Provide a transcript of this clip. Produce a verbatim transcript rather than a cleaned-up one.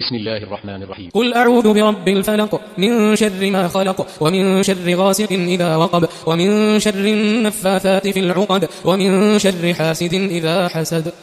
بسم الله الرحمن الرحيم. قل أعوذ برب الفلق من شر ما خلق ومن شر غاسق إذا وقب ومن شر النفاثات في العقد ومن شر حاسد إذا حسد.